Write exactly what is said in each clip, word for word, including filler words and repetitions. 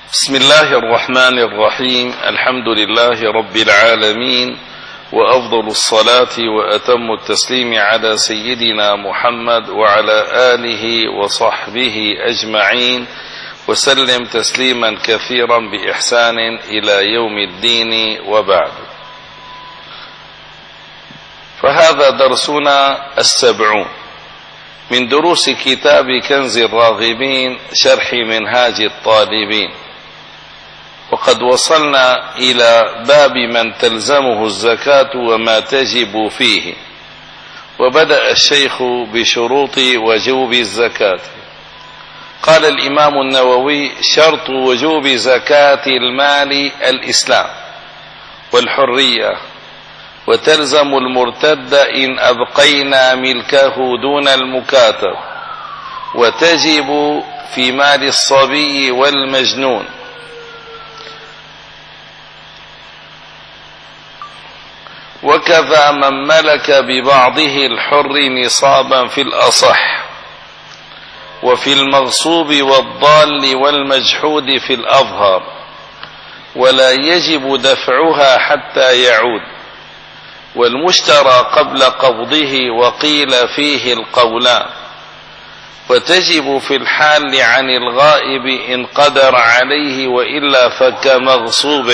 بسم الله الرحمن الرحيم. الحمد لله رب العالمين، وأفضل الصلاة وأتم التسليم على سيدنا محمد وعلى آله وصحبه أجمعين، وسلم تسليما كثيرا بإحسان إلى يوم الدين، وبعد. فهذا درسنا السبعون من دروس كتاب كنز الراغبين شرح منهاج الطالبين، وقد وصلنا إلى باب من تلزمه الزكاة وما تجب فيه، وبدأ الشيخ بشروط وجوب الزكاة. قال الإمام النووي: شرط وجوب زكاة المال الإسلام والحرية، وتلزم المرتد إن أبقينا ملكه دون المكاتب، وتجب في مال الصبي والمجنون، وكذا من ملك ببعضه الحر نصابا في الأصح، وفي المغصوب والضال والمجحود في الأظهر، ولا يجب دفعها حتى يعود، والمشترى قبل قبضه وقيل فيه القولان، وتجب في الحال عن الغائب إن قدر عليه، وإلا فكمغصوب.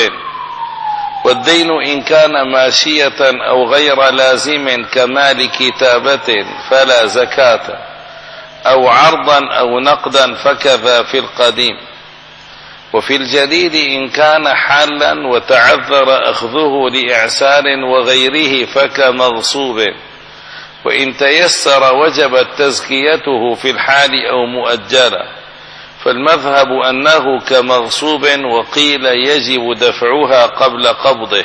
والدين إن كان ماشية أو غير لازم كمال كتابة فلا زكاة، أو عرضا أو نقدا فكذا في القديم. وفي الجديد إن كان حالا وتعذر أخذه لإعسار وغيره فكمغصوب، وإن تيسر وجبت تزكيته في الحال أو مؤجلة، فالمذهب أنه كمغصوب، وقيل يجب دفعها قبل قبضه،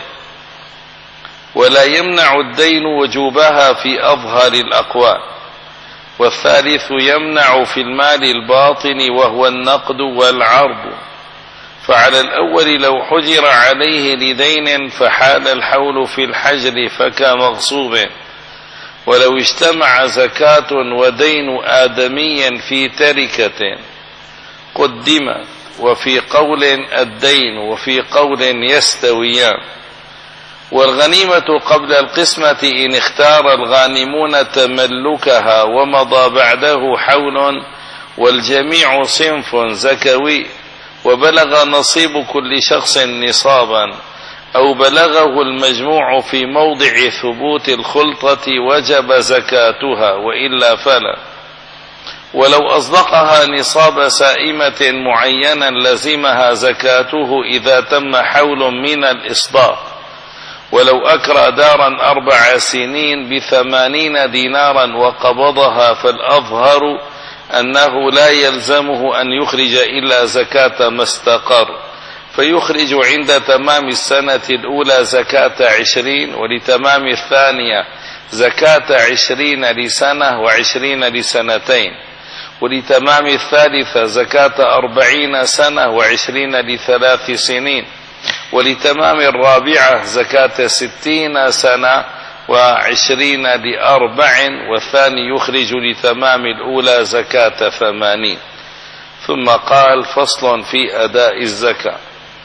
ولا يمنع الدين وجوبها في أظهر الأقوال. والثالث يمنع في المال الباطن وهو النقد والعرض، فعلى الأول لو حجر عليه لدين فحال الحول في الحجر فكمغصوب، ولو اجتمع زكاة ودين آدمي في تركة قدم، وفي قول الدين وفي قول يستويان. والغنيمة قبل القسمة إن اختار الغانمون تملكها ومضى بعده حول، والجميع صنف زكوي، وبلغ نصيب كل شخص نصابا، أو بلغه المجموع في موضع ثبوت الخلطة وجب زكاتها، وإلا فلا. ولو أصدقها نصاب سائمة معينا لزمها زكاته إذا تم حول من الإصداق. ولو أكرى دارا أربع سنين بثمانين دينارا وقبضها، فالأظهر أنه لا يلزمه أن يخرج إلا زكاة ما استقر، فيخرج عند تمام السنة الأولى زكاة عشرين، ولتمام الثانية زكاة عشرين لسنة وعشرين لسنتين، ولتمام الثالثة زكاة أربعين سنة وعشرين لثلاث سنين، ولتمام الرابعة زكاة ستين سنة وعشرين لأربع، والثاني يخرج لتمام الأولى زكاة ثمانين. ثم قال: فصل في أداء الزكاة.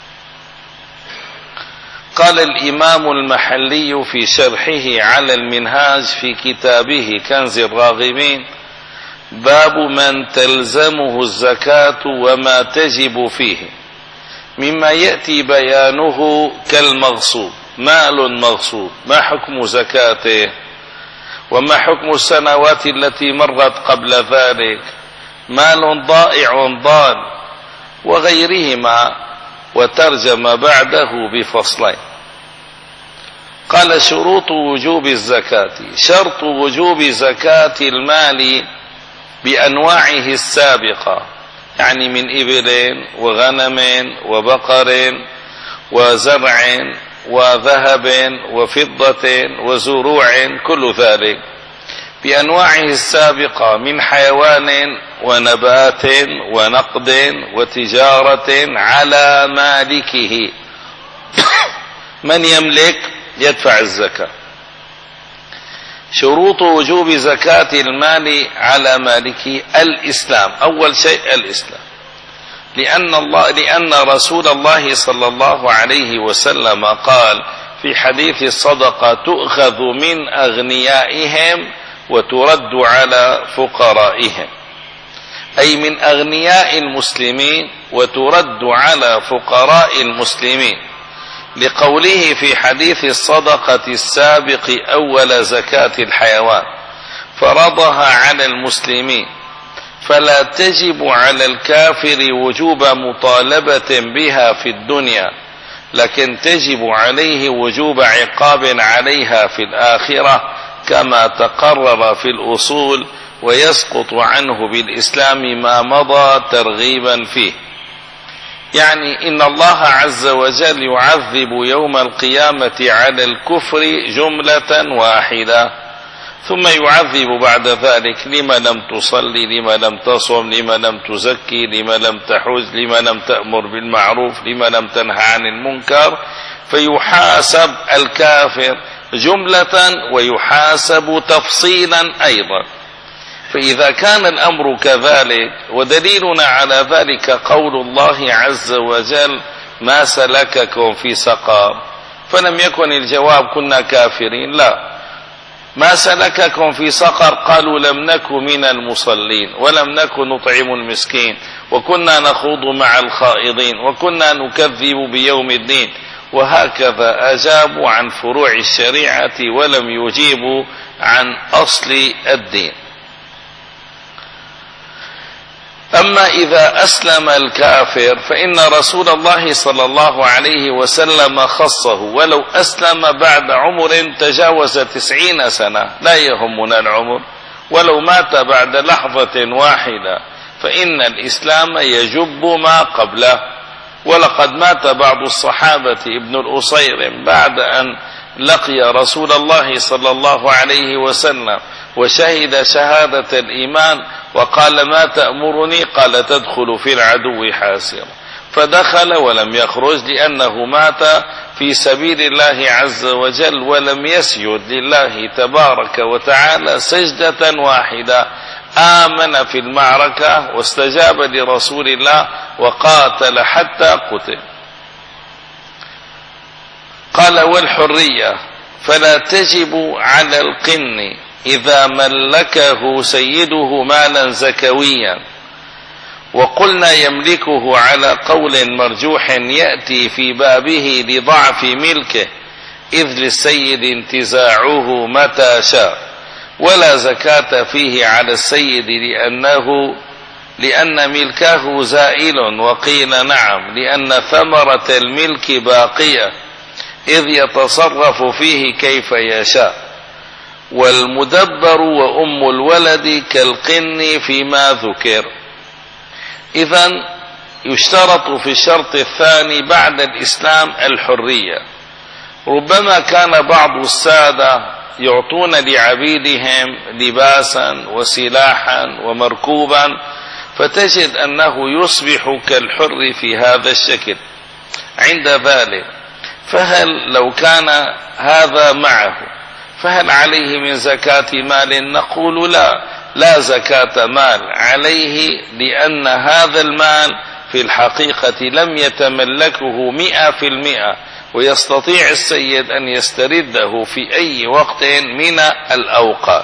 قال الإمام المحلي في شرحه على المنهاج في كتابه كنز الراغبين: باب من تلزمه الزكاة وما تجب فيه، مما يأتي بيانه كالمغصوب. مال مغصوب ما حكم زكاته؟ وما حكم السنوات التي مرت قبل ذلك؟ مال ضائع ضال وغيرهما. وترجم بعده بفصلين. قال: شروط وجوب الزكاة. شرط وجوب زكاة المال بأنواعه السابقة، يعني من إبل وغنم وبقر وزرع وذهب وفضة وزروع، كل ذلك بأنواعه السابقة من حيوان ونبات ونقد وتجارة على مالكه. من يملك يدفع الزكاة. شروط وجوب زكاة المال على مالكه: الإسلام. أول شيء الإسلام. لأن الله لأن رسول الله صلى الله عليه وسلم قال في حديث الصدقة: تؤخذ من أغنيائهم وترد على فقرائهم، أي من أغنياء المسلمين وترد على فقراء المسلمين، لقوله في حديث الصدقة السابق: أول زكاة الحيوان فرضها على المسلمين، فلا تجب على الكافر وجوب مطالبة بها في الدنيا، لكن تجب عليه وجوب عقاب عليها في الآخرة كما تقرر في الأصول، ويسقط عنه بالإسلام ما مضى ترغيبا فيه. يعني إن الله عز وجل يعذب يوم القيامة على الكفر جملة واحدة، ثم يعذب بعد ذلك لما لم تصلي، لما لم تصم، لما لم تزكي، لما لم تحج، لما لم تأمر بالمعروف، لما لم تنهى عن المنكر، فيحاسب الكافر جملة ويحاسب تفصيلا أيضا. فإذا كان الأمر كذلك، ودليلنا على ذلك قول الله عز وجل: ما سلككم في سقر؟ فلم يكن الجواب كنا كافرين، لا، ما سلككم في سقر؟ قالوا لم نك من المصلين، ولم نك نطعم المسكين، وكنا نخوض مع الخائضين، وكنا نكذب بيوم الدين. وهكذا أجابوا عن فروع الشريعة ولم يجيبوا عن أصل الدين. أما إذا أسلم الكافر فإن رسول الله صلى الله عليه وسلم خصه، ولو أسلم بعد عمر تجاوز تسعين سنة لا يهمنا العمر، ولو مات بعد لحظة واحدة فإن الإسلام يجب ما قبله. ولقد مات بعض الصحابة ابن الأصير بعد أن لقي رسول الله صلى الله عليه وسلم وشهد شهادة الإيمان، وقال: ما تأمرني؟ قال: تدخل في العدو حاسرا. فدخل ولم يخرج، لأنه مات في سبيل الله عز وجل ولم يسجد لله تبارك وتعالى سجدة واحدة. آمن في المعركة واستجاب لرسول الله وقاتل حتى قتل. قال: والحرية فلا تجب على القن إذا ملكه سيده مالا زكويا. وقلنا يملكه على قول مرجوح يأتي في بابه لضعف ملكه، إذ للسيد انتزاعه متى شاء، ولا زكاة فيه على السيد لأنه لأن ملكه زائل. وقيل نعم، لأن ثمرة الملك باقية، إذ يتصرف فيه كيف يشاء. والمدبر وأم الولد كالقن فيما ذكر. إذن يشترط في الشرط الثاني بعد الإسلام الحرية. ربما كان بعض السادة يعطون لعبيدهم لباسا وسلاحا ومركوبا، فتجد أنه يصبح كالحر في هذا الشكل. عند ذلك فهل لو كان هذا معه فهل عليه من زكاة مال؟ نقول لا، لا زكاة مال عليه، لأن هذا المال في الحقيقة لم يتملكه مئة في المئة، ويستطيع السيد أن يسترده في أي وقت من الأوقات.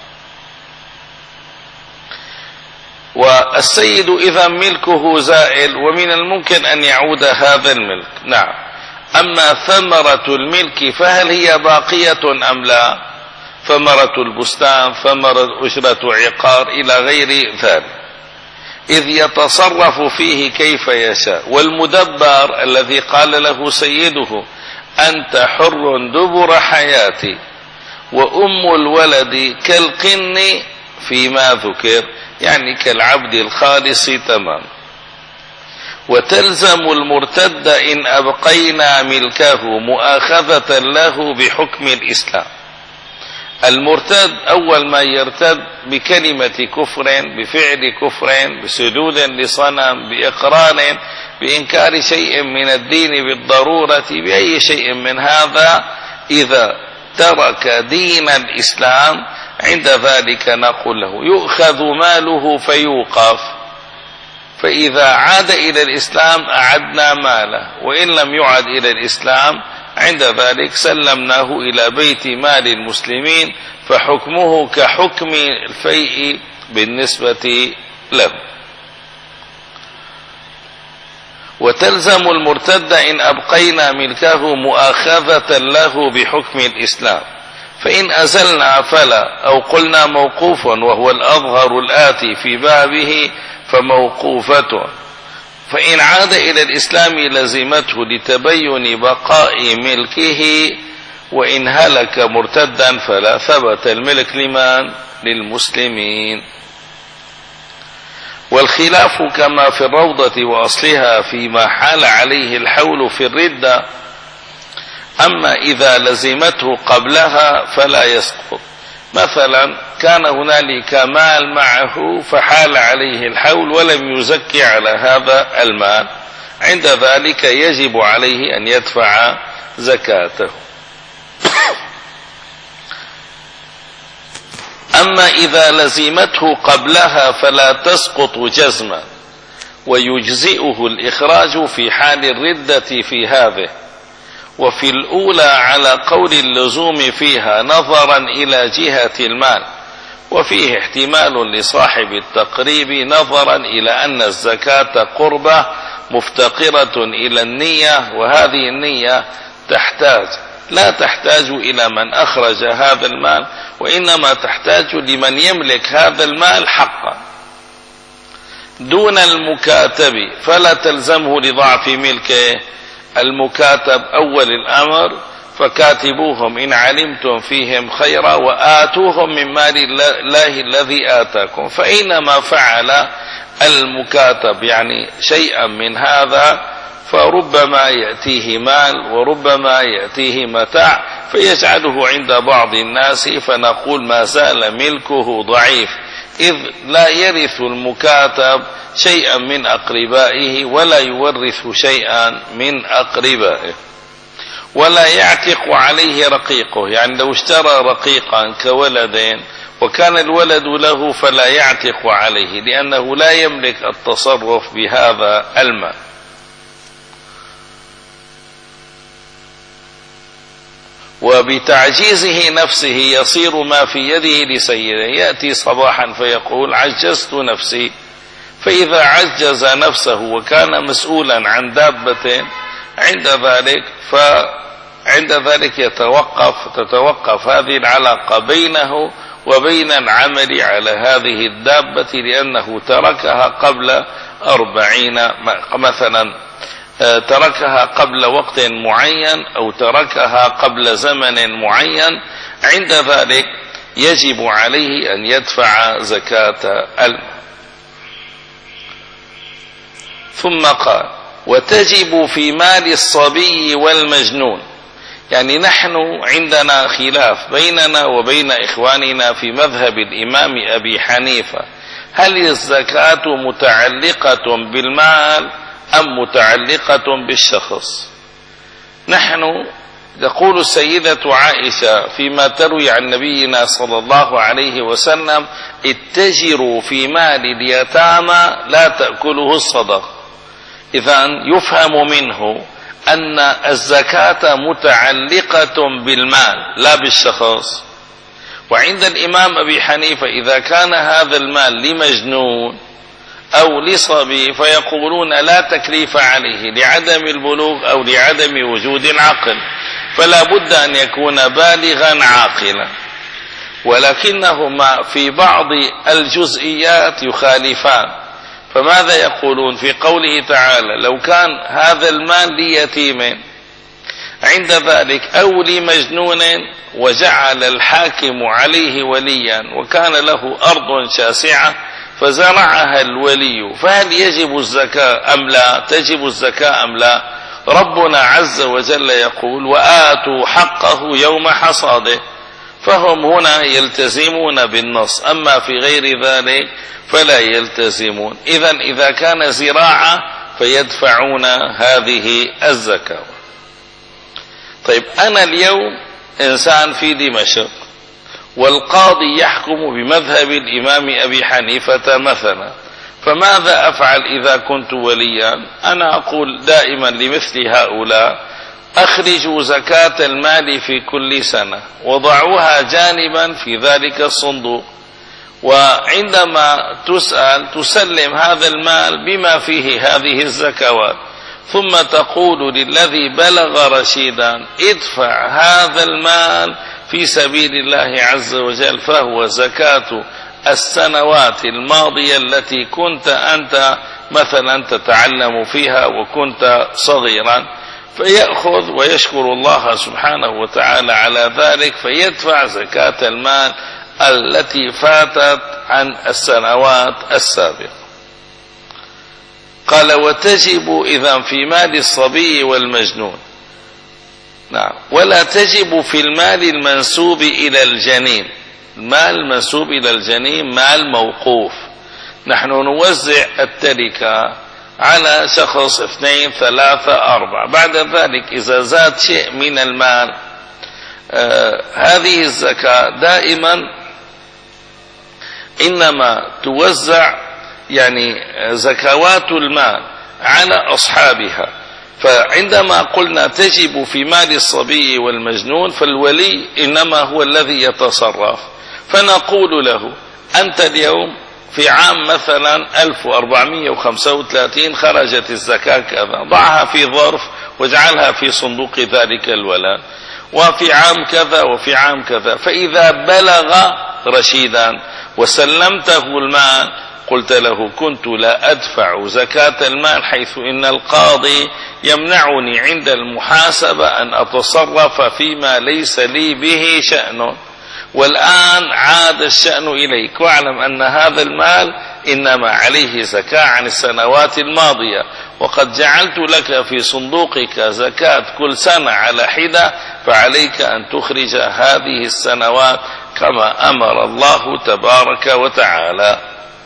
والسيد إذا ملكه زائل، ومن الممكن أن يعود هذا الملك. نعم. أما ثمرة الملك فهل هي باقية أم لا؟ ثمرة البستان، ثمرة أجرة عقار، إلى غير ذلك، إذ يتصرف فيه كيف يشاء. والمدبر الذي قال له سيده: أنت حر دبر حياتي. وأم الولد كالقن فيما ذكر، يعني كالعبد الخالص تمام. وتلزم المرتد إن أبقينا ملكه مؤاخذة له بحكم الإسلام. المرتد أول ما يرتد بكلمة كفر، بفعل كفر، بسجود لصنم، بإقرار بإنكار شيء من الدين بالضرورة، بأي شيء من هذا، إذا ترك دين الإسلام عند ذلك نقول له يؤخذ ماله فيوقف. فإذا عاد إلى الإسلام أعدنا ماله، وإن لم يعد إلى الإسلام عند ذلك سلمناه إلى بيت مال المسلمين، فحكمه كحكم الفيء بالنسبة له. وتلزم المرتد إن أبقينا ملكه مؤاخذة له بحكم الإسلام، فإن أزلنا فلا، أو قلنا موقوف وهو الأظهر الآتي في بابه فموقوفة. فإن عاد إلى الإسلام لزمته لتبين بقاء ملكه، وإن هلك مرتدا فلا، ثبت الملك لمن؟ للمسلمين. والخلاف كما في الروضة وأصلها فيما حال عليه الحول في الردة. أما إذا لزمته قبلها فلا يسقط. مثلا كان هنالك مال معه فحال عليه الحول ولم يزكي على هذا المال، عند ذلك يجب عليه أن يدفع زكاته. أما إذا لزمته قبلها فلا تسقط جزما، ويجزئه الإخراج في حال الردة في هذه. وفي الأولى على قول اللزوم فيها نظرا إلى جهة المال، وفيه احتمال لصاحب التقريب نظرا إلى أن الزكاة قربة مفتقرة إلى النية، وهذه النية تحتاج لا تحتاج إلى من أخرج هذا المال، وإنما تحتاج لمن يملك هذا المال حقا دون المكاتب، فلا تلزمه لضعف ملكه. المكاتب أول الأمر فكاتبوهم إن علمتم فيهم خيرا وآتوهم من مال الله الذي آتاكم. فإنما فعل المكاتب يعني شيئا من هذا فربما يأتيه مال وربما يأتيه متاع فيجعله عند بعض الناس، فنقول ما زال ملكه ضعيف، إذ لا يرث المكاتب شيئا من أقربائه ولا يورث شيئا من أقربائه. ولا يعتق عليه رقيقه، يعني لو اشترى رقيقا كولدين وكان الولد له فلا يعتق عليه، لأنه لا يملك التصرف بهذا المال. وبتعجيزه نفسه يصير ما في يده لسيده، يأتي صباحا فيقول عجزت نفسي، فإذا عجز نفسه وكان مسؤولا عن دابة عند ذلك فعند ذلك يتوقف تتوقف هذه العلاقة بينه وبين العمل على هذه الدابة، لأنه تركها قبل أربعين مثلا، تركها قبل وقت معين أو تركها قبل زمن معين، عند ذلك يجب عليه أن يدفع زكاة المال. ثم قال وتجب في مال الصبي والمجنون. يعني نحن عندنا خلاف بيننا وبين إخواننا في مذهب الإمام أبي حنيفة، هل الزكاة متعلقة بالمال أم متعلقة بالشخص؟ نحن تقول السيدة عائشة فيما تروي عن نبينا صلى الله عليه وسلم اتجروا في مال اليتامى لا تأكله الصدقة. إذن يفهم منه أن الزكاة متعلقة بالمال لا بالشخص. وعند الإمام أبي حنيفة إذا كان هذا المال لمجنون أو لصبي فيقولون لا تكليف عليه لعدم البلوغ أو لعدم وجود العقل، فلا بد أن يكون بالغا عاقلا. ولكنهما في بعض الجزئيات يخالفان. فماذا يقولون في قوله تعالى لو كان هذا المال ليتيم عند ذلك أو لمجنون وجعل الحاكم عليه وليا وكان له أرض شاسعة فزرعها الولي، فهل يجب الزكاة أم لا؟ تجب الزكاة أم لا؟ ربنا عز وجل يقول وآتوا حقه يوم حصاده، فهم هنا يلتزمون بالنص، أما في غير ذلك فلا يلتزمون. إذن إذا كان زراعة فيدفعون هذه الزكاة. طيب أنا اليوم إنسان في دمشق والقاضي يحكم بمذهب الإمام أبي حنيفة مثلا، فماذا أفعل إذا كنت وليا؟ أنا أقول دائما لمثل هؤلاء: أخرجوا زكاة المال في كل سنة وضعوها جانبا في ذلك الصندوق، وعندما تسأل تسلم هذا المال بما فيه هذه الزكوات، ثم تقول للذي بلغ رشيدا: ادفع هذا المال في سبيل الله عز وجل، فهو زكاة السنوات الماضية التي كنت أنت مثلا تتعلم فيها وكنت صغيرا، فيأخذ ويشكر الله سبحانه وتعالى على ذلك، فيدفع زكاة المال التي فاتت عن السنوات السابقة. قال: وتجب إذن في مال الصبي والمجنون. نعم. ولا تجب في المال المنسوب إلى الجنين. المال المنسوب إلى الجنين مال موقوف، نحن نوزع التركة على شخص اثنين ثلاثة أربعة، بعد ذلك إذا زاد شيء من المال آه هذه الزكاة دائما إنما توزع يعني زكوات المال على أصحابها. فعندما قلنا تجب في مال الصبي والمجنون، فالولي إنما هو الذي يتصرف، فنقول له: أنت اليوم في عام مثلا ألف وأربعمائة وخمسة وثلاثين خرجت الزكاة كذا، ضعها في ظرف واجعلها في صندوق ذلك الولد، وفي عام كذا وفي عام كذا، فإذا بلغ رشيدا وسلمته المال قلت له: كنت لا أدفع زكاة المال حيث إن القاضي يمنعني عند المحاسبة أن أتصرف فيما ليس لي به شأن، والآن عاد الشأن إليك، واعلم أن هذا المال إنما عليه زكاة عن السنوات الماضية، وقد جعلت لك في صندوقك زكاة كل سنة على حدة، فعليك أن تخرج هذه السنوات كما أمر الله تبارك وتعالى.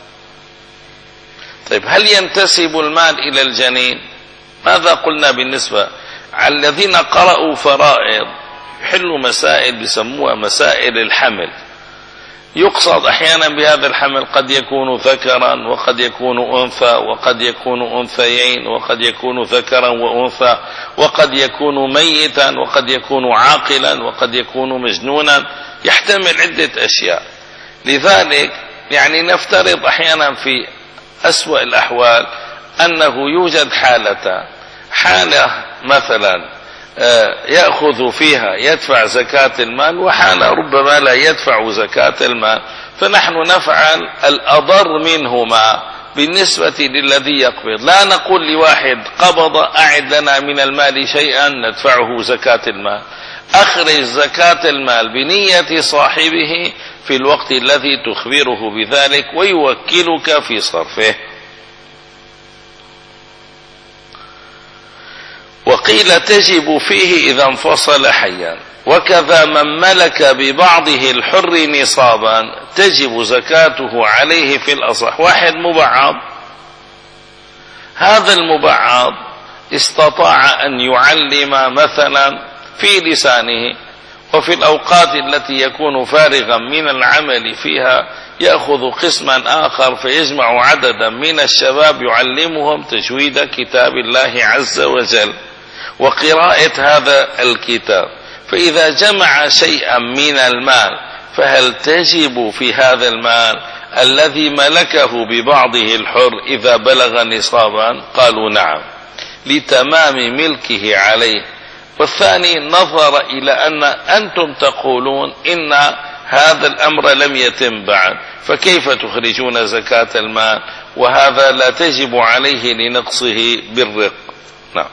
طيب، هل ينتسب المال إلى الجنين؟ ماذا قلنا بالنسبة على الذين قرأوا فرائض يحلوا مسائل بيسموها مسائل الحمل؟ يقصد أحيانا بهذا الحمل قد يكون ذكرا وقد يكون أنثى، وقد يكون أنثيين، وقد يكون ذكرا وأنثى، وقد يكون ميتا، وقد يكون عاقلا، وقد يكون مجنونا، يحتمل عدة أشياء. لذلك يعني نفترض أحيانا في أسوأ الأحوال أنه يوجد حالتان: حالة مثلا يأخذ فيها يدفع زكاة المال، وحالة ربما لا يدفع زكاة المال، فنحن نفعل الأضر منهما بالنسبة للذي يقبض. لا نقول لواحد قبض أعد لنا من المال شيئا ندفعه زكاة المال، أخرج زكاة المال بنية صاحبه في الوقت الذي تخبره بذلك ويوكلك في صرفه. وقيل تجب فيه إذا انفصل حيا، وكذا من ملك ببعضه الحر نصابا تجب زكاته عليه في الأصح. واحد مبعض، هذا المبعض استطاع أن يعلم مثلا في لسانه، وفي الأوقات التي يكون فارغا من العمل فيها يأخذ قسما آخر فيجمع عددا من الشباب يعلمهم تجويد كتاب الله عز وجل وقراءة هذا الكتاب. فإذا جمع شيئا من المال فهل تجب في هذا المال الذي ملكه ببعضه الحر إذا بلغ نصابا؟ قالوا نعم، لتمام ملكه عليه. والثاني نظر إلى أن أنتم تقولون إن هذا الأمر لم يتم بعد، فكيف تخرجون زكاة المال وهذا لا تجب عليه لنقصه بالرق؟ نعم.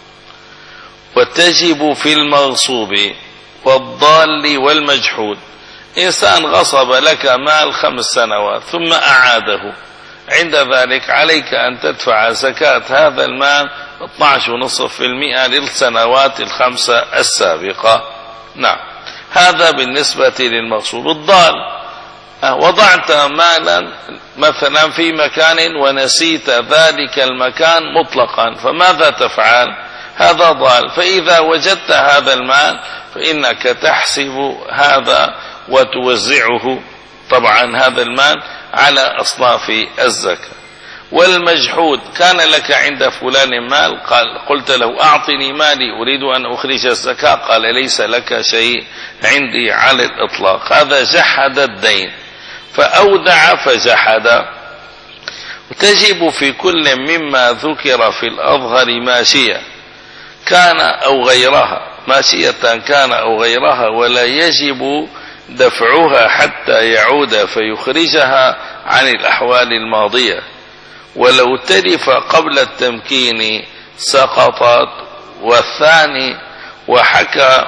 وتجب في المغصوب والضال والمجحود. إنسان غصب لك مال خمس سنوات ثم أعاده، عند ذلك عليك أن تدفع زكاة هذا المال اثني عشر فاصلة خمسة بالمئة للسنوات الخمسة السابقة. نعم، هذا بالنسبة للمغصوب. الضال، وضعت مالا مثلا في مكان ونسيت ذلك المكان مطلقا، فماذا تفعل؟ هذا ضال. فإذا وجدت هذا المال فإنك تحسب هذا وتوزعه طبعا هذا المال على أصناف الزكاة. والمجحود كان لك عند فلان مال، قال قلت له أعطني مالي أريد أن أخرج الزكاة، قال ليس لك شيء عندي على الإطلاق، هذا جحد الدين فأودع فجحد. وتجب في كل مما ذكر في الأظهر ماشية كان أو غيرها، ماشية كان أو غيرها، ولا يجب دفعها حتى يعود فيخرجها عن الأحوال الماضية، ولو تلف قبل التمكين سقطت. والثاني وحكى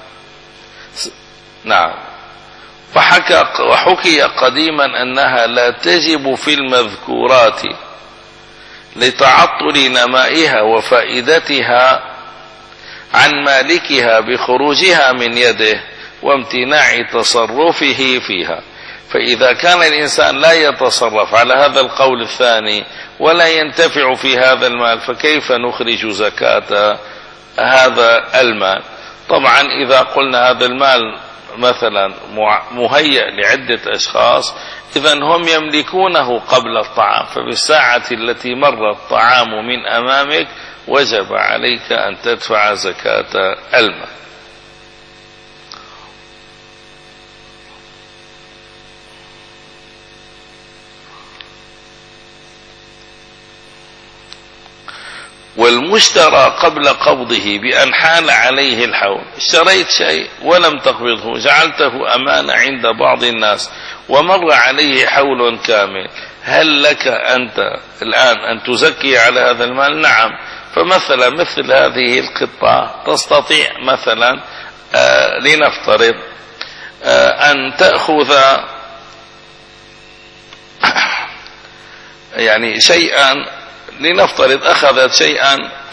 نعم وحكى وحكي قديما أنها لا تجب في المذكورات لتعطل نمائها وفائدتها عن مالكها بخروجها من يده وامتناع تصرفه فيها. فإذا كان الإنسان لا يتصرف على هذا القول الثاني ولا ينتفع في هذا المال، فكيف نخرج زكاة هذا المال؟ طبعا إذا قلنا هذا المال مثلا مهيأ لعدة أشخاص، إذن هم يملكونه قبل الطعام، فبالساعة التي مر الطعام من أمامك وجب عليك أن تدفع زكاة المال. والمشترى قبل قبضه بأن حال عليه الحول، اشتريت شيء ولم تقبضه، جعلته أمانة عند بعض الناس ومر عليه حول كامل، هل لك أنت الآن أن تزكي على هذا المال؟ نعم. فمثلا مثل هذه القطة تستطيع مثلا آه لنفترض آه أن تأخذ يعني شيئا، لنفترض أخذت شيئا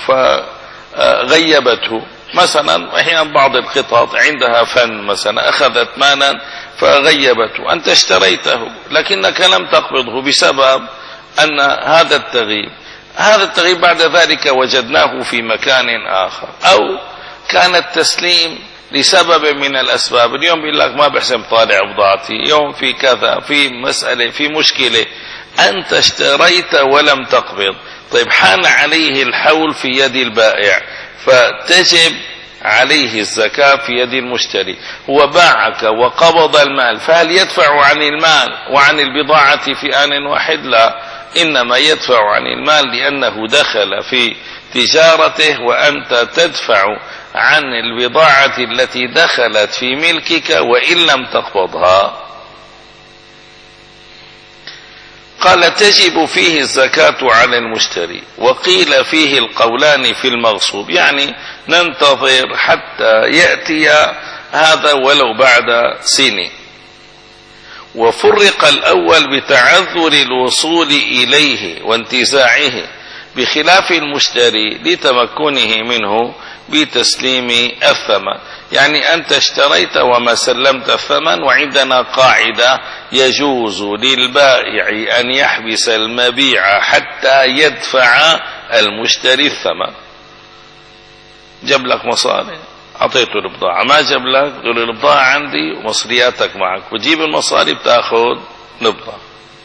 فغيبته، مثلا أحيانا بعض القطط عندها فن مثلا أخذت مالا فغيبته، أنت اشتريته لكنك لم تقبضه بسبب أن هذا التغييب هذا التغييب بعد ذلك وجدناه في مكان آخر، أو كان التسليم لسبب من الأسباب. اليوم يقول لك ما بحسن طالع بضاعتي، يوم في كذا، في مسألة، في مشكلة، أنت اشتريت ولم تقبض، طيب حان عليه الحول في يد البائع فتجب عليه الزكاة في يد المشتري. هو باعك وقبض المال، فهل يدفع عن المال وعن البضاعة في آن واحد؟ لا، إنما يدفع عن المال لأنه دخل في تجارته، وأنت تدفع عن البضاعة التي دخلت في ملكك وإن لم تقبضها. قال تجب فيه الزكاة على المشتري، وقيل فيه القولان في المغصوب، يعني ننتظر حتى يأتي هذا ولو بعد سنين. وفرق الأول بتعذر الوصول إليه وانتزاعه، بخلاف المشتري لتمكنه منه بتسليم الثمن. يعني أنت اشتريت وما سلمت الثمن، وعندنا قاعدة يجوز للبائع أن يحبس المبيع حتى يدفع المشتري الثمن. جاب لك مصاري أعطيته البضاعة، ما جاب لك تقول البضاعة عندي ومصرياتك معك، وتجيب المصاري بتاخذ البضاعة.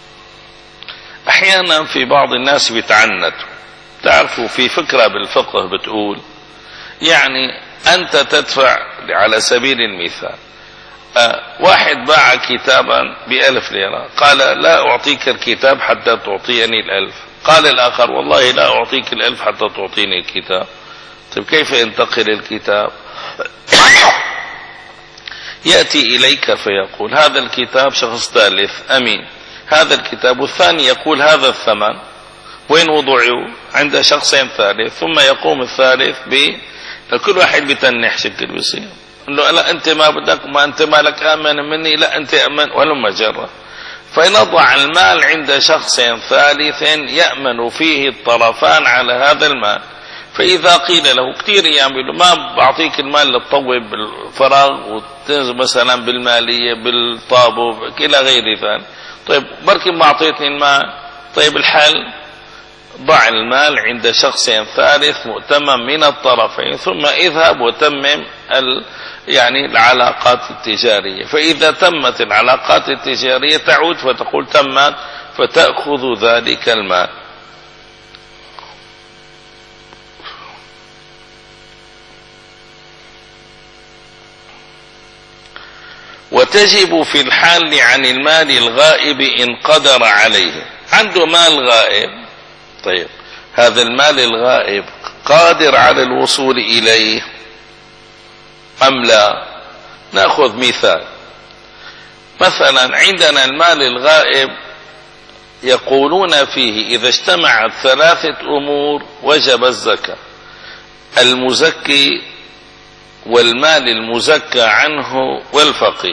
أحيانا في بعض الناس بيتعنتوا، تعرفوا في فكرة بالفقه بتقول يعني أنت تدفع، على سبيل المثال أه واحد باع كتابا بألف ليرة، قال لا أعطيك الكتاب حتى تعطيني الألف، قال الآخر والله لا أعطيك الألف حتى تعطيني الكتاب. طيب كيف ينتقل الكتاب؟ يأتي إليك فيقول هذا الكتاب شخص ثالث أمين، هذا الكتاب، والثاني يقول هذا الثمن، وين وضعه؟ عند شخص ثالث، ثم يقوم الثالث ب كل واحد بتنح شكل بيصير له لا أنت ما بدك، ما أنت مالك آمن مني، لا أنت أمن، ولما جرى فنضع المال عند شخص ثالث يأمن فيه الطرفان على هذا المال. فإذا قيل له كثير يعمل ما بعطيك المال للطوب بالفراغ وتنزل مثلا بالمالية بالطابو إلى غير ذلك، طيب بركي ما أعطيتني المال، طيب الحل ضع المال عند شخص ثالث مؤتمن من الطرفين، ثم اذهب وتمم ال يعني العلاقات التجارية. فإذا تمت العلاقات التجارية تعود فتقول تمت، فتأخذ ذلك المال. وتجب في الحال عن المال الغائب إن قدر عليه. عنده مال غائب، طيب هذا المال الغائب قادر على الوصول إليه أم لا؟ نأخذ مثال. مثلا عندنا المال الغائب يقولون فيه إذا اجتمعت ثلاثة أمور وجب الزكاة: المزكي والمال المزكى عنه والفقير.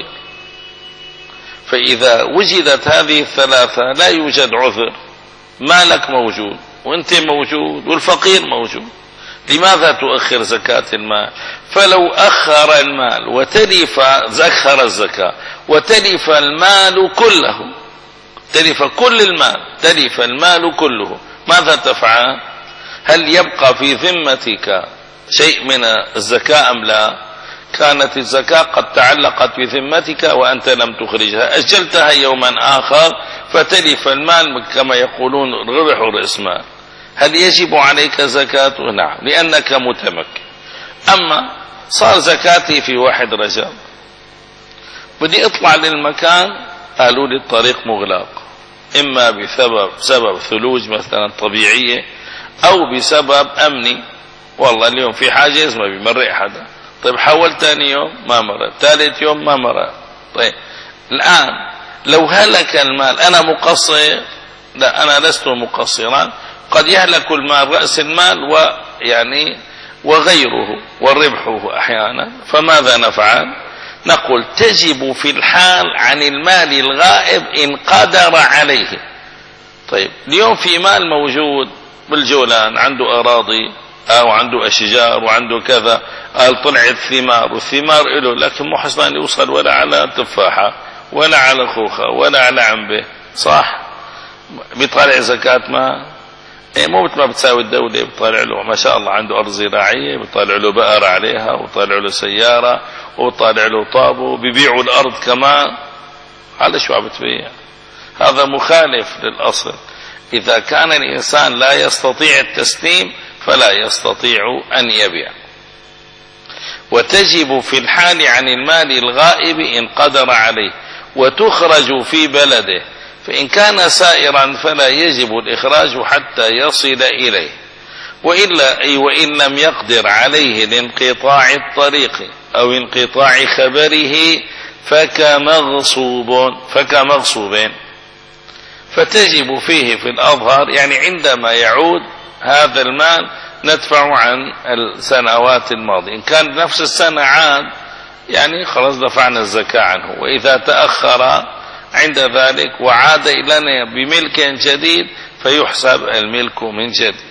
فإذا وجدت هذه الثلاثة لا يوجد عذر، مالك موجود وانت موجود والفقير موجود، لماذا تؤخر زكاة المال؟ فلو أخر المال وتلف زخر الزكاة وتلف المال كله، تلف كل المال، تلف المال كله، ماذا تفعل؟ هل يبقى في ذمتك شيء من الزكاة أم لا؟ كانت الزكاة قد تعلقت بذمتك وأنت لم تخرجها، أجلتها يوما آخر فتلف المال كما يقولون ربح رأس مال. هل يجب عليك زكاة؟ نعم، لأنك متمكن. أما صار زكاتي في واحد رجب، بدي اطلع للمكان، قالوا لي الطريق مغلق، إما بسبب سبب ثلوج مثلا طبيعية أو بسبب أمني، والله اليوم في حاجز ما بيمرق حدا. طيب حاول ثاني يوم ما مرق، ثالث يوم ما مرق. طيب الآن لو هلك المال أنا مقصر؟ لا، أنا لست مقصرا، قد يهلك المال، رأس المال ويعني وغيره وربحه أحيانا، فماذا نفعل؟ نقول تجب في الحال عن المال الغائب إن قدر عليه. طيب اليوم في مال موجود بالجولان، عنده أراضي أو عنده أشجار وعنده كذا، قال طلعت ثمار والثمار له، لكن مو حسبان يوصل ولا على تفاحة ولا على خوخة ولا على عنبة، صح؟ بيطالع زكاة ما إيه، مو مثل ما بتساوي الدولة، بيطالع له ما شاء الله عنده أرض زراعية، بيطالع له بقر عليها وطالع له سيارة وطالع له طابو، بيبيعوا الأرض كمان. على شو عم بتبيع؟ هذا مخالف للأصل. إذا كان الإنسان لا يستطيع التسليم فلا يستطيع أن يبيع. وتجب في الحال عن المال الغائب إن قدر عليه، وتخرج في بلده، فإن كان سائرا فلا يجب الإخراج حتى يصل إليه، وإلا أي وإن لم يقدر عليه لانقطاع الطريق أو انقطاع خبره فكمغصوب فكمغصوب فتجب فيه في الأظهر، يعني عندما يعود هذا المال ندفع عن السنوات الماضية. إن كان نفس السنة عاد يعني خلاص دفعنا الزكاة عنه، وإذا تأخر عند ذلك وعاد إلينا بملك جديد فيحسب الملك من جديد.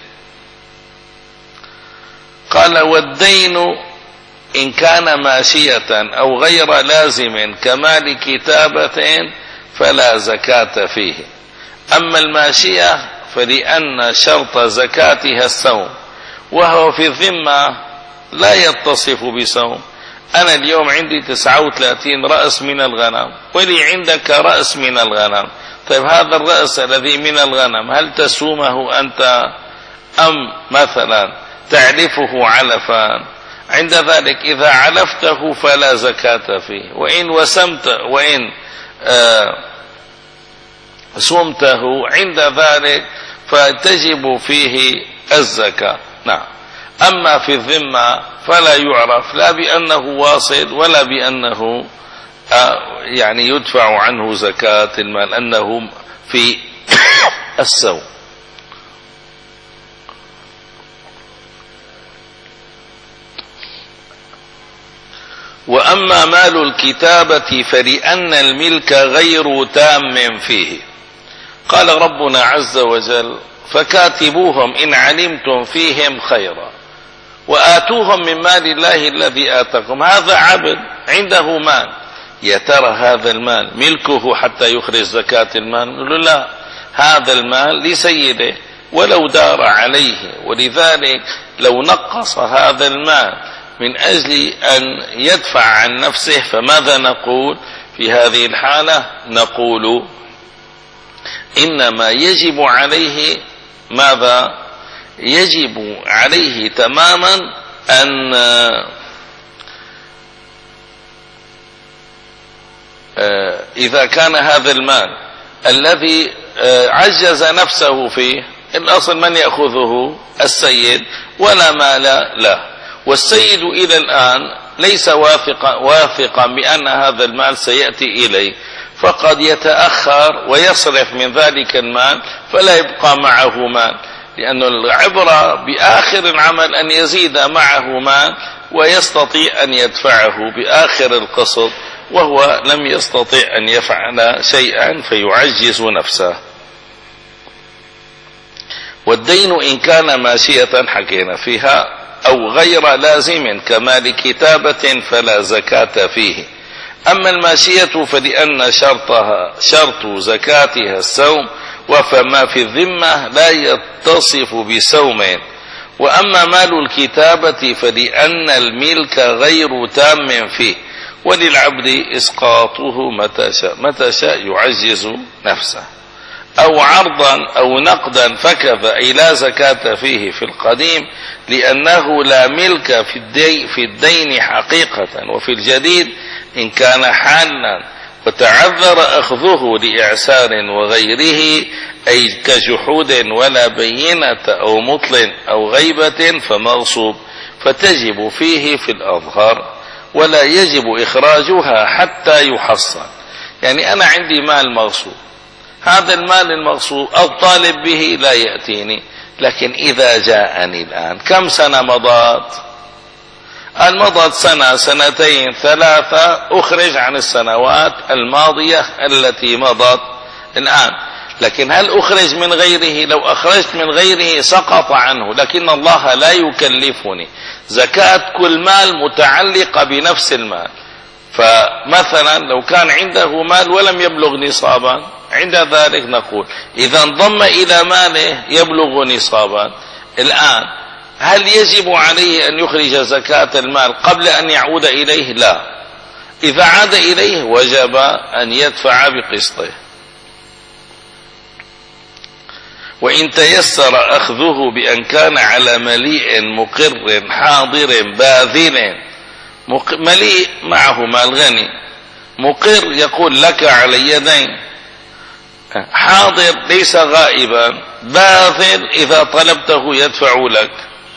قال والدين إن كان ماشية أو غير لازم كمال كتابة فلا زكاة فيه. أما الماشية فلأن شرط زكاتها الصوم، وهو في الذمة لا يتصف بصوم. أنا اليوم عندي تسعة وثلاثين رأس من الغنم ولي عندك رأس من الغنم، طيب هذا الرأس الذي من الغنم هل تسومه أنت أم مثلا تعلفه علفان؟ عند ذلك إذا علفته فلا زكاة فيه، وإن وسمت وإن آه صمته عند ذلك فتجب فيه الزكاة. نعم. أما في الذمة فلا يعرف لا بأنه واصل ولا بأنه آه يعني يدفع عنه زكاة المال، أنه في السوء. وأما مال الكتابة فلأن الملك غير تام فيه. قال ربنا عز وجل فكاتبوهم إن علمتم فيهم خيرا وآتوهم من مال الله الذي آتاكم. هذا عبد عنده مال، يا ترى هذا المال ملكه حتى يخرج زكاة المال؟ نقول لا، هذا المال لسيده ولو دار عليه، ولذلك لو نقص هذا المال من أجل أن يدفع عن نفسه فماذا نقول في هذه الحالة؟ نقول إنما يجب عليه ماذا؟ يجب عليه تماما أن إذا كان هذا المال الذي عجز نفسه فيه، الأصل من يأخذه؟ السيد، ولا مال له، والسيد إلى الآن ليس واثقا واثقا بأن هذا المال سيأتي إليه، فقد يتأخر ويصرف من ذلك المال فلا يبقى معه مال، لأن العبرة بآخر العمل أن يزيد معه مال ويستطيع أن يدفعه بآخر القسط، وهو لم يستطيع أن يفعل شيئا فيعجز نفسه. والدين إن كان ماشية حكينا فيها أو غير لازم كمال كتابة فلا زكاة فيه. أما الماشية فلأن شرطها شرط زكاتها السوم، وفما في الذمة لا يتصف بسوم. وأما مال الكتابة فلأن الملك غير تام فيه، وللعبد إسقاطه متى شاء متى شاء يعجز نفسه. أو عرضا أو نقدا فكذا، أي لا زكاة فيه في القديم لأنه لا ملك في الدين, في الدين حقيقة. وفي الجديد إن كان حالا وتعذر أخذه لإعسار وغيره، أي كجحود ولا بينة أو مطل أو غيبة فمغصوب، فتجب فيه في الأظهر، ولا يجب إخراجها حتى يحصل. يعني أنا عندي مال مغصوب، هذا المال المغصوب الطالب به لا يأتيني، لكن إذا جاءني الآن كم سنة مضت؟ أن مضت سنة سنتين ثلاثة، أخرج عن السنوات الماضية التي مضت الآن. لكن هل أخرج من غيره؟ لو أخرجت من غيره سقط عنه، لكن الله لا يكلفني. زكاة كل مال متعلقة بنفس المال. فمثلا لو كان عنده مال ولم يبلغ نصابا، عند ذلك نقول إذا انضم إلى ماله يبلغ نصابا الآن، هل يجب عليه أن يخرج زكاة المال قبل أن يعود إليه؟ لا. إذا عاد إليه وجب أن يدفع بقسطه. وإن تيسر أخذه بأن كان على مليء مقر حاضر باذل، مليء معه مال غني، مقر يقول لك علي دين، حاضر ليس غائبا، باذل إذا طلبته يدفع لك،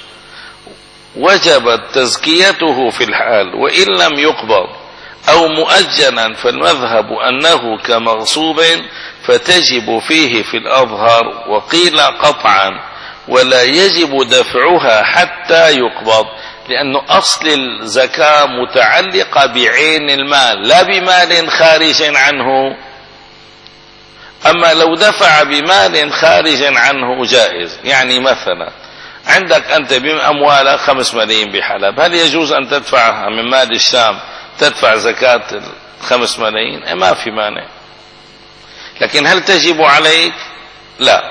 وجبت تزكيته في الحال وإن لم يقبض. أو مؤجلا فالمذهب أنه كمغصوب فتجب فيه في الأظهر، وقيل قطعا ولا يجب دفعها حتى يقبض، لأن أصل الزكاة متعلقة بعين المال لا بمال خارج عنه. أما لو دفع بمال خارج عنه جائز. يعني مثلا عندك أنت بأموال خمس ملايين بحلب، هل يجوز أن تدفعها من مال الشام تدفع زكاة الخمس ملايين؟ ما في مانع. لكن هل تجب عليك؟ لا.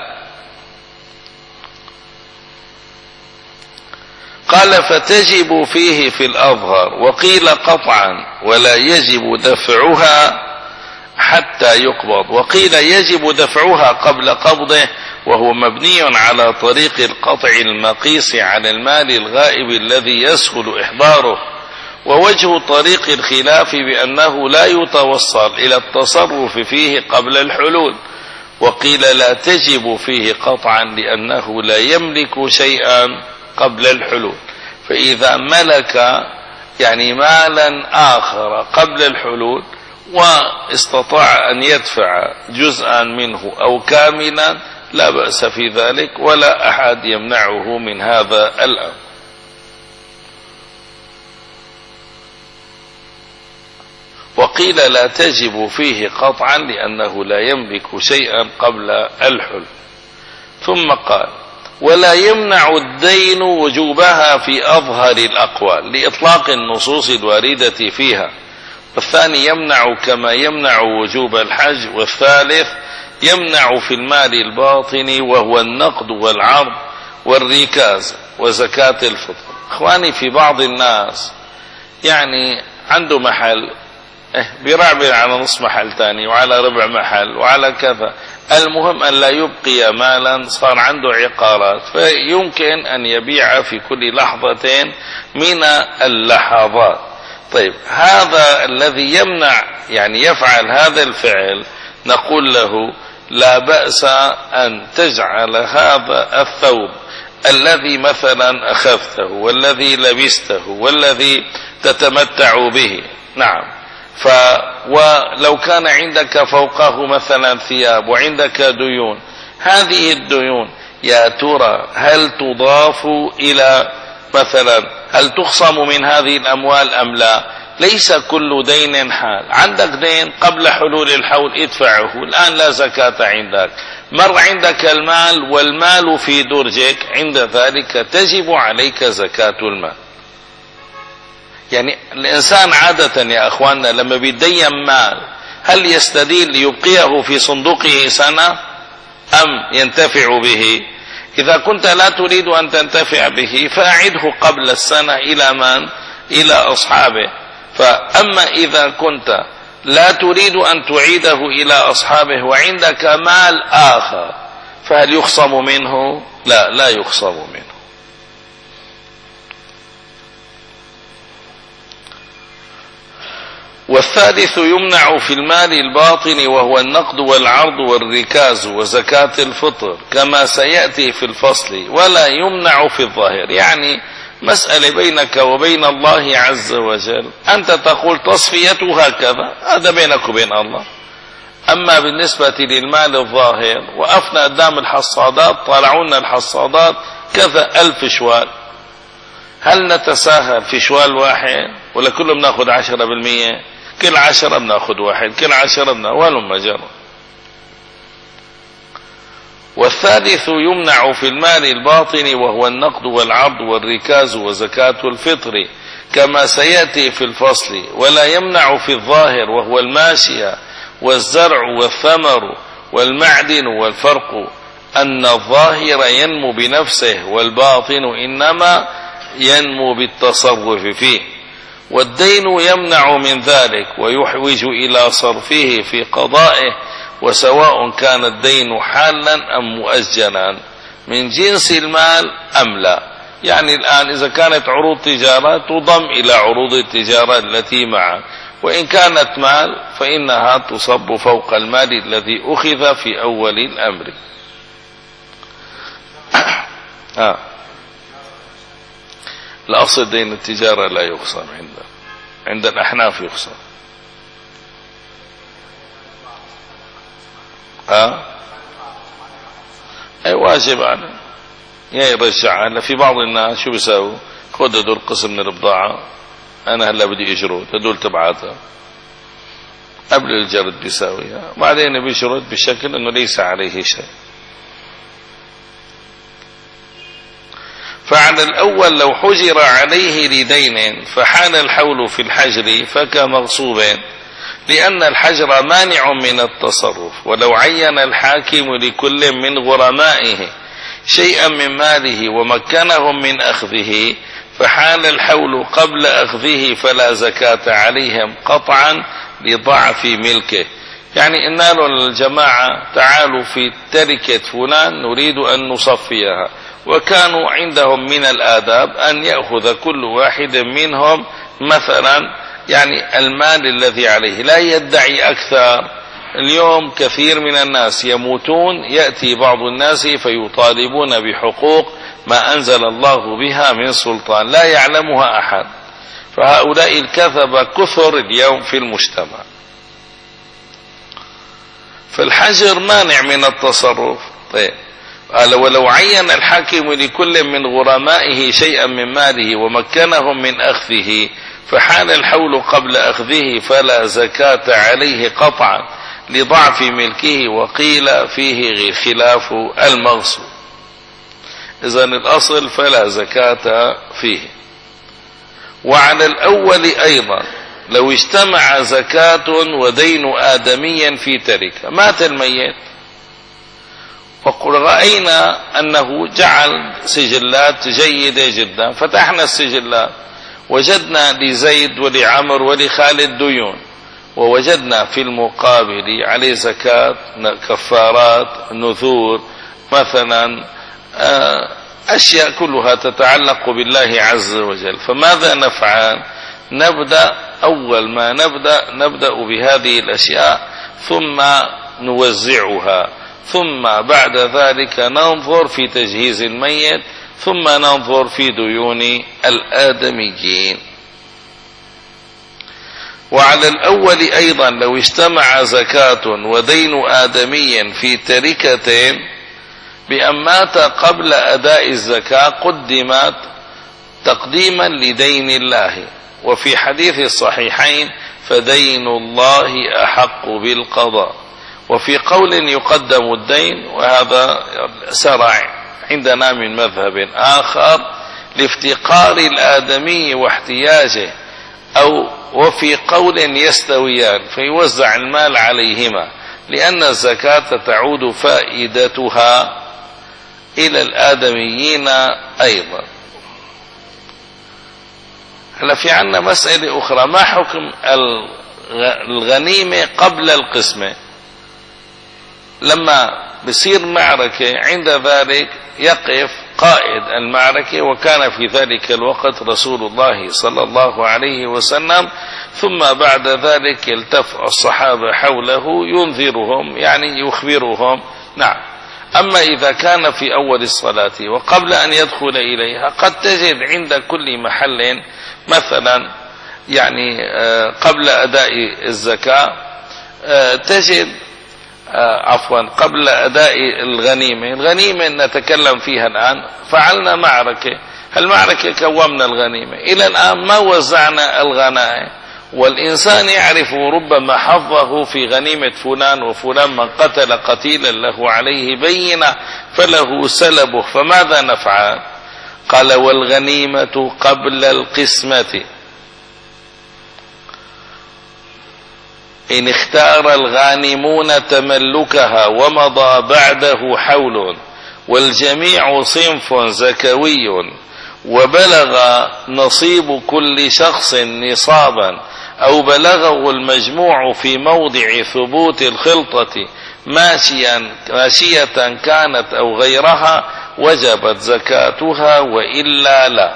قال فتجب فيه في الأظهر، وقيل قطعا ولا يجب دفعها حتى يقبض، وقيل يجب دفعها قبل قبضه، وهو مبني على طريق القطع المقيس على المال الغائب الذي يسهل إحضاره. ووجه طريق الخلاف بأنه لا يتوصل إلى التصرف فيه قبل الحلول، وقيل لا تجب فيه قطعا لأنه لا يملك شيئا قبل الحلول. فإذا ملك يعني مالا آخر قبل الحلول واستطاع أن يدفع جزءا منه أو كاملا لا بأس في ذلك، ولا أحد يمنعه من هذا الأمر. وقيل لا تجب فيه قطعا لأنه لا يملك شيئا قبل الحلول. ثم قال ولا يمنع الدين وجوبها في أظهر الأقوال لإطلاق النصوص الواردة فيها. والثاني يمنع كما يمنع وجوب الحج. والثالث يمنع في المال الباطن وهو النقد والعرض والركاز وزكاة الفطر. اخواني، في بعض الناس يعني عنده محل بيرعبر على نص محل تاني وعلى ربع محل وعلى كذا، المهم أن لا يبقي مالا، صار عنده عقارات، فيمكن أن يبيع في كل لحظة من اللحظات. طيب هذا الذي يمنع يعني يفعل هذا الفعل نقول له لا بأس أن تجعل هذا الثوب الذي مثلا أخذته والذي لبسته والذي تتمتع به، نعم، ف ولو كان عندك فوقه مثلا ثياب وعندك ديون، هذه الديون يا ترى هل تضاف إلى مثلا هل تخصم من هذه الأموال أم لا؟ ليس كل دين حال، عندك دين قبل حلول الحول ادفعه، الآن لا زكاة عندك، مر عندك المال والمال في درجك، عند ذلك تجب عليك زكاة المال. يعني الإنسان عادة يا أخواننا لما بيدين مال هل يستدين ليبقيه في صندوقه سنة أم ينتفع به؟ إذا كنت لا تريد أن تنتفع به فأعده قبل السنة إلى من؟ إلى أصحابه. فأما إذا كنت لا تريد أن تعيده إلى أصحابه وعندك مال آخر فهل يخصم منه؟ لا، لا يخصم منه. والثالث يمنع في المال الباطن وهو النقد والعرض والركاز وزكاة الفطر كما سيأتي في الفصل، ولا يمنع في الظاهر. يعني مسألة بينك وبين الله عز وجل، أنت تقول تصفيته هكذا، هذا بينك وبين الله. أما بالنسبة للمال الظاهر وقفنا قدام الحصادات طالعونا الحصادات كذا ألف شوال، هل نتساهل في شوال واحد ولا كله بناخد عشرة بالمية؟ كل عشرة بناخد واحد، كل عشرة بناخد ولم جرى. والثالث يمنع في المال الباطن وهو النقد والعرض والركاز وزكاة الفطر كما سيأتي في الفصل، ولا يمنع في الظاهر وهو الماشية والزرع والثمر والمعدن. والفرق أن الظاهر ينمو بنفسه والباطن إنما ينمو بالتصرف فيه، والدين يمنع من ذلك ويحوج إلى صرفه في قضائه، وسواء كان الدين حالا أم مؤجلا من جنس المال أم لا. يعني الآن إذا كانت عروض تجارة تضم إلى عروض التجارة التي معه، وإن كانت مال فإنها تصب فوق المال الذي أخذ في أول الأمر. آه. الأصل دين التجارة لا يخصم عند عند الأحناف يخصم. ها أي واجب على يا يرجع. في بعض الناس شو بيساووا؟ خذ هدول قسم من البضاعة، أنا هلا بدي أجرد هدول تبعاتها قبل الجرد بيساويها، بعدين بيجرد بشكل أنه ليس عليه شيء. فعلى الأول لو حجر عليه لدين فحال الحول في الحجر فكمغصوب، لأن الحجر مانع من التصرف. ولو عين الحاكم لكل من غرمائه شيئا من ماله ومكنهم من أخذه فحال الحول قبل أخذه فلا زكاة عليهم قطعا لضعف ملكه. يعني إن قالوا للجماعة تعالوا في تركة فلان نريد أن نصفيها، وكانوا عندهم من الآداب أن يأخذ كل واحد منهم مثلا يعني المال الذي عليه، لا يدعي أكثر. اليوم كثير من الناس يموتون، يأتي بعض الناس فيطالبون بحقوق ما أنزل الله بها من سلطان لا يعلمها أحد، فهؤلاء الكذبة كثر اليوم في المجتمع. فالحجر مانع من التصرف. طيب قال ولو عين الحاكم لكل من غرمائه شيئا من ماله ومكنهم من أخذه فحال الحول قبل أخذه فلا زكاة عليه قطعا لضعف ملكه، وقيل فيه خلاف المغصوب. إذن الأصل فلا زكاة فيه. وعلى الأول أيضا لو اجتمع زكاة ودين آدميا في تركة، مات الميت وقل رأينا أنه جعل سجلات جيدة جدا، فتحنا السجلات وجدنا لزيد ولعمر ولخالد ديون، ووجدنا في المقابل عليه زكاة كفارات نذور مثلا أشياء كلها تتعلق بالله عز وجل، فماذا نفعل؟ نبدأ أول ما نبدأ نبدأ بهذه الأشياء ثم نوزعها، ثم بعد ذلك ننظر في تجهيز الميت، ثم ننظر في ديون الآدميين. وعلى الأول أيضا لو اجتمع زكاة ودين آدمي في تركة بأن مات قبل أداء الزكاة قدمت تقديما لدين الله، وفي حديث الصحيحين فدين الله أحق بالقضاء. وفي قول يقدم الدين، وهذا سرع عندنا من مذهب آخر لافتقار الآدمي واحتياجه، أو وفي قول يستويان فيوزع المال عليهما، لأن الزكاة تعود فائدتها إلى الآدميين أيضا. هلا في عنا مسألة أخرى، ما حكم الغنيمة قبل القسمة؟ لما بصير معركة عند ذلك يقف قائد المعركة، وكان في ذلك الوقت رسول الله صلى الله عليه وسلم، ثم بعد ذلك يلتف الصحابة حوله ينذرهم، يعني يخبرهم. نعم. أما إذا كان في أول الصلاة وقبل أن يدخل إليها، قد تجد عند كل محل مثلا يعني قبل أداء الزكاة تجد عفوا قبل أداء الغنيمة، الغنيمة نتكلم فيها الآن، فعلنا معركة، المعركة كومنا الغنيمة، إلى الآن ما وزعنا الغنائم، والإنسان يعرف ربما حظه في غنيمة فلان وفلان، من قتل قتيلا له عليه بينة فله سلبه، فماذا نفعل؟ قال والغنيمة قبل القسمة إن اختار الغانمون تملكها ومضى بعده حول، والجميع صنف زكوي، وبلغ نصيب كل شخص نصابا، أو بلغه المجموع في موضع ثبوت الخلطة ماشيا ماشية كانت أو غيرها، وجبت زكاتها وإلا لا.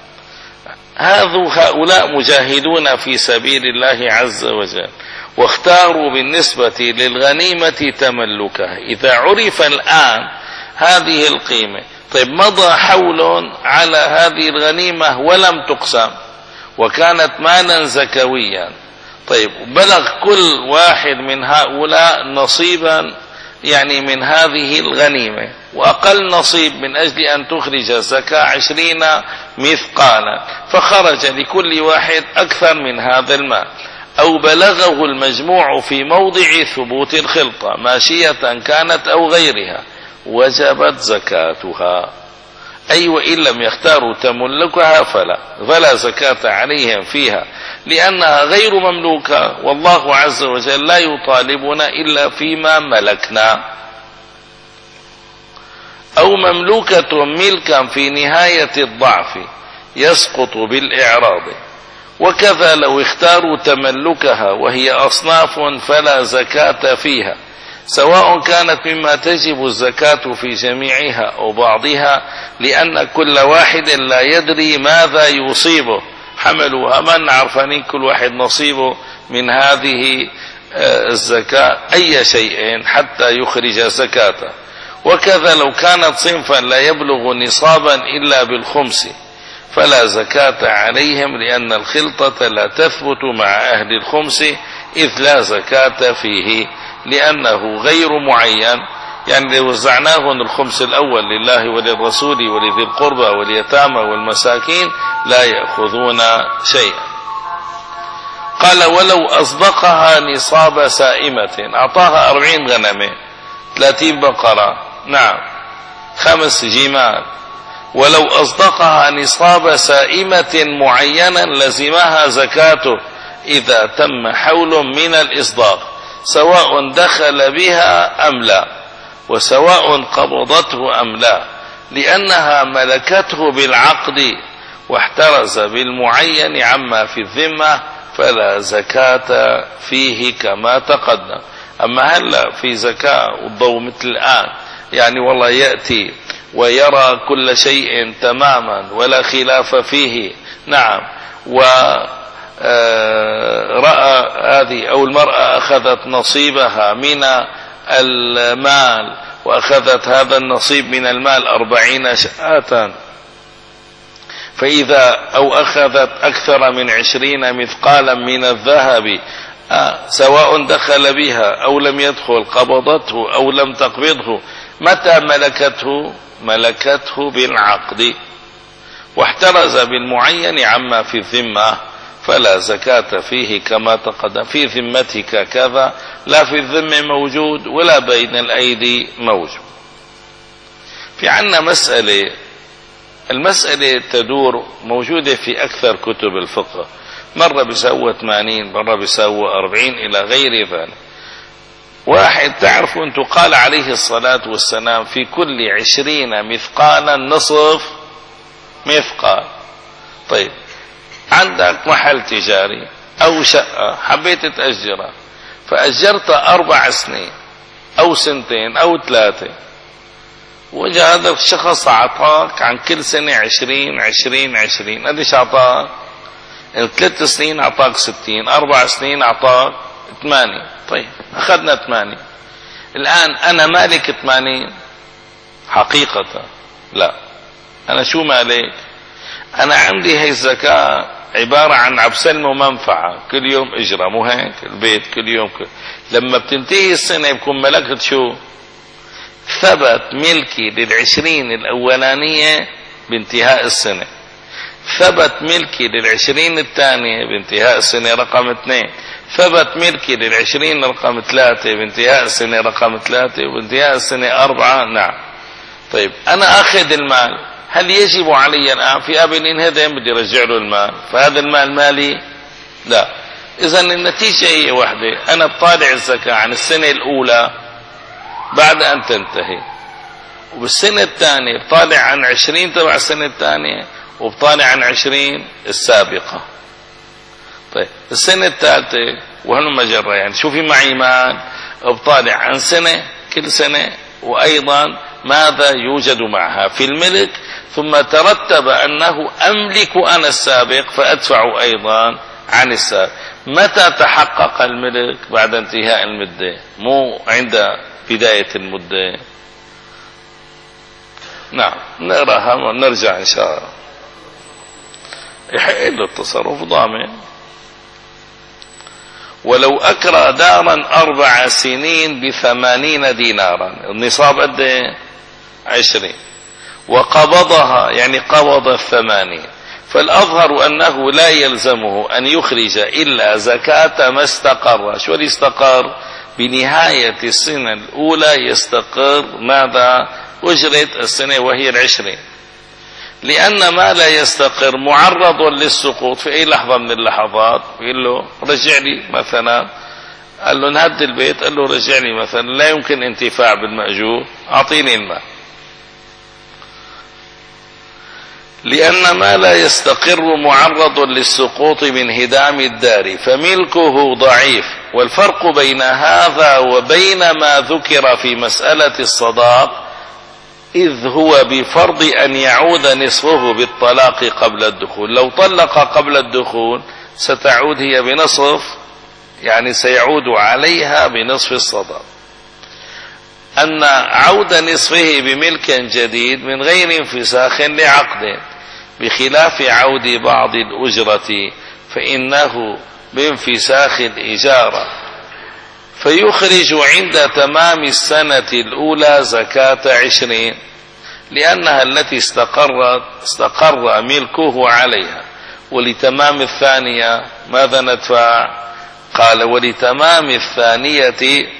هؤلاء مجاهدون في سبيل الله عز وجل، واختاروا بالنسبة للغنيمة تملكها. إذا عرف الآن هذه القيمة، طيب مضى حول على هذه الغنيمة ولم تقسم وكانت مالا زكويا، طيب بلغ كل واحد من هؤلاء نصيبا يعني من هذه الغنيمة، وأقل نصيب من أجل أن تخرج الزكاة عشرين مثقالا، فخرج لكل واحد أكثر من هذا المال، أو بلغه المجموع في موضع ثبوت الخلطة ماشية كانت أو غيرها، وجبت زكاتها. أي وإن لم يختاروا تملكها فلا فلا زكاة عليهم فيها، لأنها غير مملوكة، والله عز وجل لا يطالبنا إلا فيما ملكنا. أو مملوكة ملكا في نهاية الضعف يسقط بالإعراض، وكذا لو اختاروا تملكها وهي أصناف فلا زكاة فيها، سواء كانت مما تجب الزكاة في جميعها أو بعضها، لأن كل واحد لا يدري ماذا يصيبه، حملوها من عرفني كل واحد نصيبه من هذه الزكاة أي شيء حتى يخرج زكاته. وكذا لو كانت صنفا لا يبلغ نصابا إلا بالخمس فلا زكاة عليهم، لأن الخلطة لا تثبت مع أهل الخمس، إذ لا زكاة فيه لأنه غير معين. يعني لو وزعناهم الخمس الأول لله وللرسول ولذي القربى واليتامى والمساكين لا يأخذون شيئا. قال ولو أصدقها نصاب سائمة، أعطاها أربعين غنمة، ثلاثين بقرة، نعم خمس جمال، ولو أصدقها نصاب سائمة معينا لزمها زكاته إذا تم حول من الإصداق، سواء دخل بها أم لا، وسواء قبضته أم لا، لأنها ملكته بالعقد واحترز بالمعين عما في الذمة، فلا زكاة فيه كما تقدم. أما هلا في زكاة والضوء مثل الآن، يعني والله يأتي ويرى كل شيء تماما ولا خلاف فيه، نعم، رأى هذه أو المرأة أخذت نصيبها من المال وأخذت هذا النصيب من المال أربعين شاة، فإذا أو أخذت أكثر من عشرين مثقالا من الذهب آه سواء دخل بها أو لم يدخل، قبضته أو لم تقبضه، متى ملكته؟ ملكته بالعقد، واحترز بالمعين عما في الذمة فلا زكاة فيه كما تقدم. في ذمتك كذا، لا في الذمة موجود ولا بين الأيدي موجود. في عنا مسألة، المسألة تدور موجودة في أكثر كتب الفقه، مرة بيساوي ثمانين، مرة بيساوي أربعين إلى غير ذلك. واحد تعرف أنت قال عليه الصلاة والسلام في كل عشرين مثقالا نصف مثقال. طيب عندك محل تجاري أو شقة حبيت تأجرها، فأجرت أربع سنين أو سنتين أو ثلاثة، وجاء هذا الشخص أعطاك عن كل سنة عشرين عشرين عشرين، قديش أعطاك؟ ثلاث سنين أعطاك ستين، أربع سنين أعطاك ثمانين. طيب أخذنا ثمانين، الآن أنا مالك ثمانين حقيقة؟ لا، أنا شو مالك؟ أنا عندي هي الزكاة عبارة عن عبسلم ومنفعة، كل يوم إجرة، مو هيك؟ البيت كل يوم كل. لما بتنتهي السنة بكون ملكت شو؟ ثبت ملكي للعشرين الأولانية بانتهاء السنة، ثبت ملكي للعشرين الثانية بانتهاء السنة رقم اثنين، ثبت ملكي للعشرين رقم ثلاثة بانتهاء السنة رقم ثلاثة، وبانتهاء السنة أربعة. نعم. طيب أنا أخذ المال، هل يجب علي الآن في قبل ينهدم بدي رجع له المال، فهذا المال مالي؟ لا. إذن النتيجة هي واحدة، أنا بطالع الزكاة عن السنة الأولى بعد أن تنتهي، وبالسنة الثانية بطالع عن عشرين تبع السنة الثانية، وبطالع عن عشرين السابقة. طيب السنة الثالثة وهلم مجرى، يعني شوفي معي مال بطالع عن سنة كل سنة، وأيضا ماذا يوجد معها في الملك، ثم ترتب أنه أملك أنا السابق فأدفع أيضا عن السابق. متى تحقق الملك؟ بعد انتهاء المدة، مو عند بداية المدة. نعم نقراها ونرجع إن شاء الله. يحق له التصرف ضامن. ولو أكرى دارا أربع سنين بثمانين دينارا، النصاب قد عشرين، وقبضها يعني قبض الثمانين، فالأظهر أنه لا يلزمه أن يخرج إلا زكاة ما استقر. شو اللي استقر؟ بنهاية السنة الأولى يستقر ماذا؟ أجرة السنة وهي العشرين، لأن ما لا يستقر معرض للسقوط في أي لحظة من اللحظات. يقول له رجع لي مثلا، قال له نهد البيت، قال له رجع لي مثلا لا يمكن انتفاع بالمأجور، أعطيني المال. لأن ما لا يستقر معرض للسقوط من هدام الدار فملكه ضعيف. والفرق بين هذا وبين ما ذكر في مسألة الصداق إذ هو بفرض أن يعود نصفه بالطلاق قبل الدخول. لو طلق قبل الدخول ستعود هي بنصف، يعني سيعود عليها بنصف الصداق. أن عود نصفه بملك جديد من غير انفساخ لعقد، بخلاف عود بعض الأجرة فإنه بانفساخ الإجارة، فيخرج عند تمام السنة الأولى زكاة عشرين، لأنها التي استقرت استقر ملكه عليها. ولتمام الثانية ماذا ندفع؟ قال ولتمام الثانية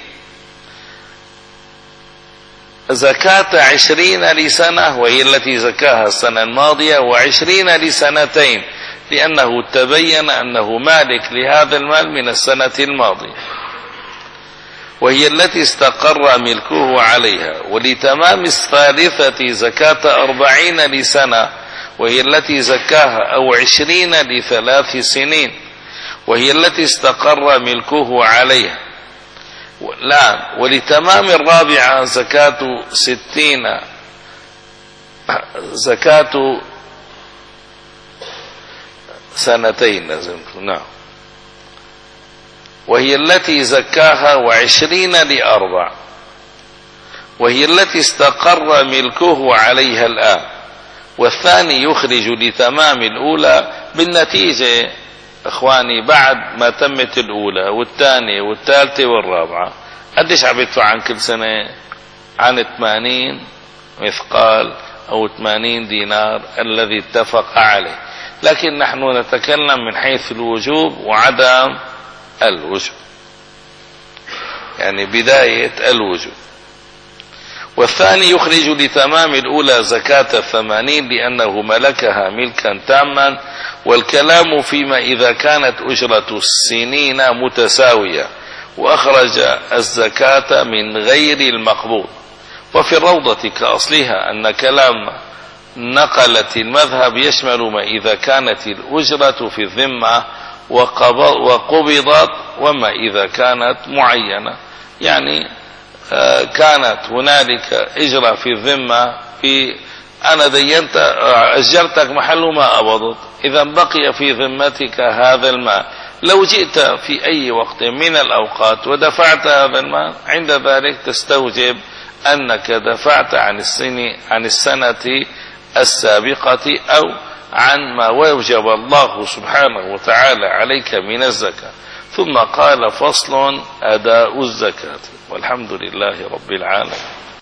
زكاة عشرين لسنة، وهي التي زكاها السنة الماضية، وعشرين لسنتين، لأنه تبين أنه مالك لهذا المال من السنة الماضية، وهي التي استقر ملكه عليها. ولتمام الثالثة زكاة أربعين لسنة، وهي التي زكاها، أو عشرين لثلاث سنين، وهي التي استقر ملكه عليها. لا، ولتمام الرابعة زكاة ستين، زكاة سنتين لازم. نعم. وهي التي زكاها وعشرين لأربع، وهي التي استقر ملكه عليها الآن. والثاني يخرج لتمام الأولى. بالنتيجة إخواني بعد ما تمت الأولى والثانية والثالثة والرابعة قديش عم يدفع عن كل سنة؟ عن ثمانين مثقال أو ثمانين دينار الذي اتفق عليه. لكن نحن نتكلم من حيث الوجوب وعدم الوجوب، يعني بداية الوجوب. والثاني يخرج لتمام الأولى زكاة الثمانين لأنه ملكها ملكا تاما. والكلام فيما إذا كانت أجرة السنين متساوية وأخرج الزكاة من غير المقبوض. وفي الروضة كأصلها أن كلام نقلت المذهب يشمل ما إذا كانت الأجرة في الذمة وقبضت وما إذا كانت معينة. يعني كانت هنالك إجرة في الذمة، في أنا دينت أجرتك محل ما قبضت، إذا بقي في ذمتك هذا المال. لو جئت في أي وقت من الأوقات ودفعت هذا المال، عند ذلك تستوجب أنك دفعت عن السنة عن السنة السابقة أو عن ما وجب الله سبحانه وتعالى عليك من الزكاة. ثم قال: فصل أداء الزكاة. والحمد لله رب العالمين.